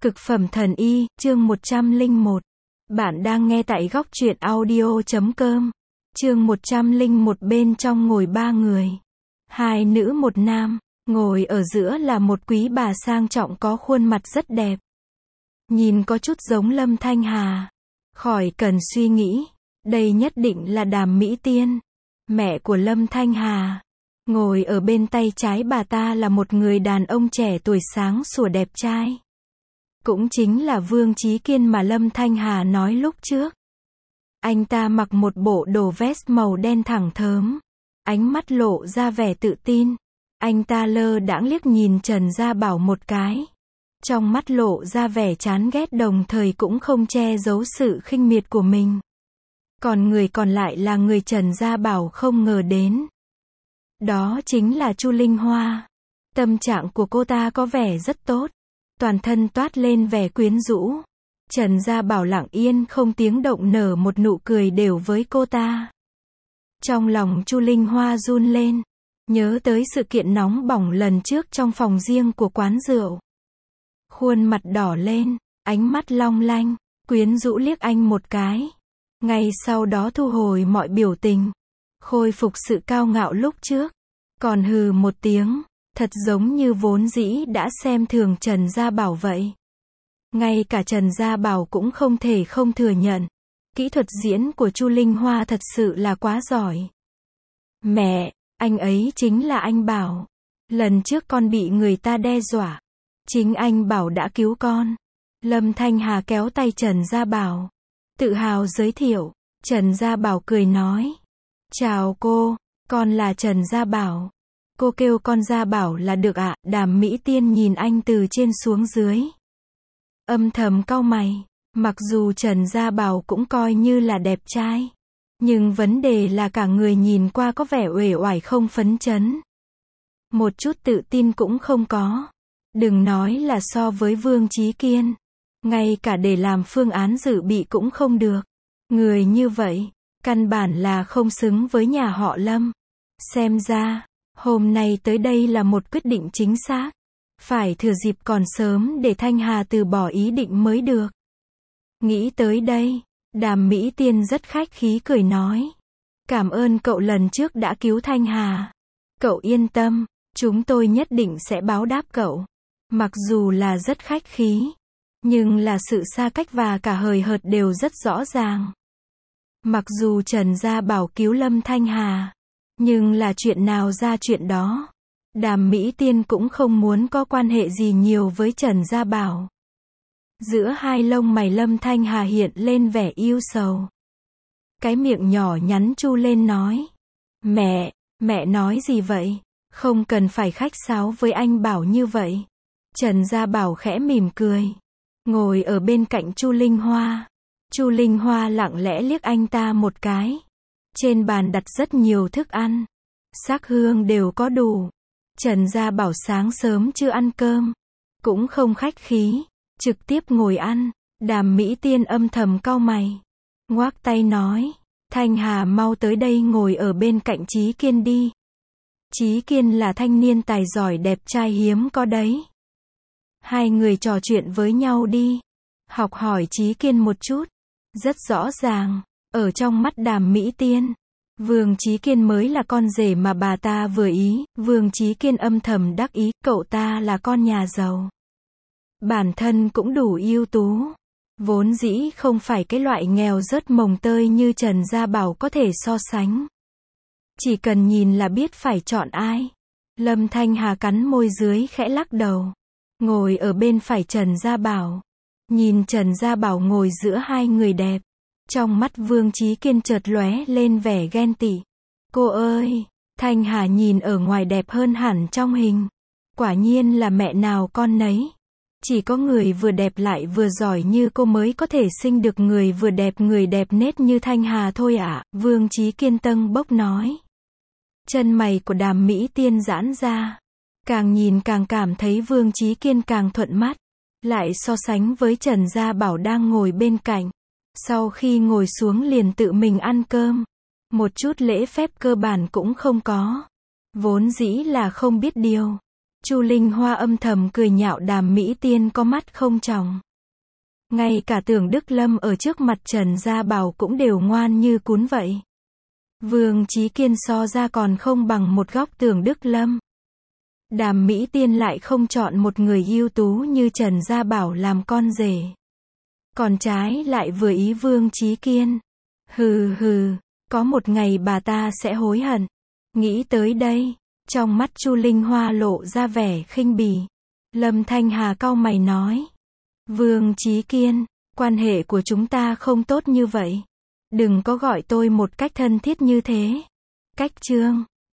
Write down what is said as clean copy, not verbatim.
Cực phẩm thần y, chương 101. Bạn đang nghe tại góc truyện audio.com. Chương 101 bên trong ngồi ba người. Hai nữ một nam, ngồi ở giữa là một quý bà sang trọng có khuôn mặt rất đẹp. Nhìn có chút giống Lâm Thanh Hà. Khỏi cần suy nghĩ, đây nhất định là Đàm Mỹ Tiên, mẹ của Lâm Thanh Hà. Ngồi ở bên tay trái bà ta là một người đàn ông trẻ tuổi sáng sủa đẹp trai. Cũng chính là Vương Chí Kiên mà Lâm Thanh Hà nói lúc trước. Anh ta mặc một bộ đồ vest màu đen thẳng thớm, ánh mắt lộ ra vẻ tự tin. Anh ta lơ đãng liếc nhìn Trần Gia Bảo một cái, trong mắt lộ ra vẻ chán ghét đồng thời cũng không che giấu sự khinh miệt của mình. Còn người còn lại là người Trần Gia Bảo không ngờ đến. Đó chính là Chu Linh Hoa. Tâm trạng của cô ta có vẻ rất tốt, toàn thân toát lên vẻ quyến rũ. Trần Gia Bảo lặng yên không tiếng động nở một nụ cười đều với cô ta. Trong lòng Chu Linh Hoa run lên, nhớ tới sự kiện nóng bỏng lần trước trong phòng riêng của quán rượu. Khuôn mặt đỏ lên, ánh mắt long lanh, quyến rũ liếc anh một cái. Ngay sau đó thu hồi mọi biểu tình, khôi phục sự cao ngạo lúc trước. Còn hừ một tiếng, thật giống như vốn dĩ đã xem thường Trần Gia Bảo vậy. Ngay cả Trần Gia Bảo cũng không thể không thừa nhận, kỹ thuật diễn của Chu Linh Hoa thật sự là quá giỏi. Mẹ, anh ấy chính là anh Bảo. Lần trước con bị người ta đe dọa, chính anh Bảo đã cứu con. Lâm Thanh Hà kéo tay Trần Gia Bảo, tự hào giới thiệu. Trần Gia Bảo cười nói, chào cô, con là Trần Gia Bảo. Cô kêu con Gia Bảo là được ạ. Đàm Mỹ Tiên nhìn anh từ trên xuống dưới, âm thầm cau mày. Mặc dù Trần Gia Bảo cũng coi như là đẹp trai, nhưng vấn đề là cả người nhìn qua có vẻ uể oải không phấn chấn. Một chút tự tin cũng không có. Đừng nói là so với Vương Chí Kiên, ngay cả để làm phương án dự bị cũng không được. Người như vậy, căn bản là không xứng với nhà họ Lâm. Xem ra, hôm nay tới đây là một quyết định chính xác. Phải thừa dịp còn sớm để Thanh Hà từ bỏ ý định mới được. Nghĩ tới đây, Đàm Mỹ Tiên rất khách khí cười nói, cảm ơn cậu lần trước đã cứu Thanh Hà. Cậu yên tâm, chúng tôi nhất định sẽ báo đáp cậu. Mặc dù là rất khách khí, nhưng là sự xa cách và cả hời hợt đều rất rõ ràng. Mặc dù Trần Gia Bảo cứu Lâm Thanh Hà, nhưng là chuyện nào ra chuyện đó. Đàm Mỹ Tiên cũng không muốn có quan hệ gì nhiều với Trần Gia Bảo. Giữa hai lông mày Lâm Thanh Hà hiện lên vẻ yêu sầu. Cái miệng nhỏ nhắn chu lên nói, mẹ nói gì vậy? Không cần phải khách sáo với anh Bảo như vậy. Trần Gia Bảo khẽ mỉm cười, ngồi ở bên cạnh Chu Linh Hoa. Chu Linh Hoa lặng lẽ liếc anh ta một cái. Trên bàn đặt rất nhiều thức ăn, sắc hương đều có đủ. Trần Gia Bảo sáng sớm chưa ăn cơm, cũng không khách khí, trực tiếp ngồi ăn. Đàm Mỹ Tiên âm thầm cau mày, ngoác tay nói, Thanh Hà mau tới đây ngồi ở bên cạnh Chí Kiên đi. Chí Kiên là thanh niên tài giỏi đẹp trai hiếm có đấy. Hai người trò chuyện với nhau đi, học hỏi Chí Kiên một chút. Rất rõ ràng, ở trong mắt Đàm Mỹ Tiên, Vương Chí Kiên mới là con rể mà bà ta vừa ý. Vương Chí Kiên âm thầm đắc ý, cậu ta là con nhà giàu, bản thân cũng đủ ưu tú, vốn dĩ không phải cái loại nghèo rớt mồng tơi như Trần Gia Bảo có thể so sánh. Chỉ cần nhìn là biết phải chọn ai. Lâm Thanh Hà cắn môi dưới khẽ lắc đầu, ngồi ở bên phải Trần Gia Bảo. Nhìn Trần Gia Bảo ngồi giữa hai người đẹp, trong mắt Vương Chí Kiên chợt lóe lên vẻ ghen tị. Cô ơi, Thanh Hà nhìn ở ngoài đẹp hơn hẳn trong hình. Quả nhiên là mẹ nào con nấy. Chỉ có người vừa đẹp lại vừa giỏi như cô mới có thể sinh được người vừa đẹp người đẹp nết như Thanh Hà thôi ạ. Vương Chí Kiên tâng bốc nói. Chân mày của Đàm Mỹ Tiên giãn ra. Càng nhìn càng cảm thấy Vương Chí Kiên càng thuận mắt. Lại so sánh với Trần Gia Bảo đang ngồi bên cạnh. Sau khi ngồi xuống liền tự mình ăn cơm. Một chút lễ phép cơ bản cũng không có. Vốn dĩ là không biết điều. Chu Linh Hoa âm thầm cười nhạo Đàm Mỹ Tiên có mắt không tròng. Ngay cả Tưởng Đức Lâm ở trước mặt Trần Gia Bảo cũng đều ngoan như cún vậy. Vương Chí Kiên so ra còn không bằng một góc Tưởng Đức Lâm. Đàm Mỹ Tiên lại không chọn một người ưu tú như Trần Gia Bảo làm con rể. Còn trái lại vừa ý Vương Chí Kiên. Hừ hừ, có một ngày bà ta sẽ hối hận. Nghĩ tới đây, trong mắt Chu Linh Hoa lộ ra vẻ khinh bỉ. Lâm Thanh Hà cau mày nói. Vương Chí Kiên, quan hệ của chúng ta không tốt như vậy. Đừng có gọi tôi một cách thân thiết như thế. Cách Trương.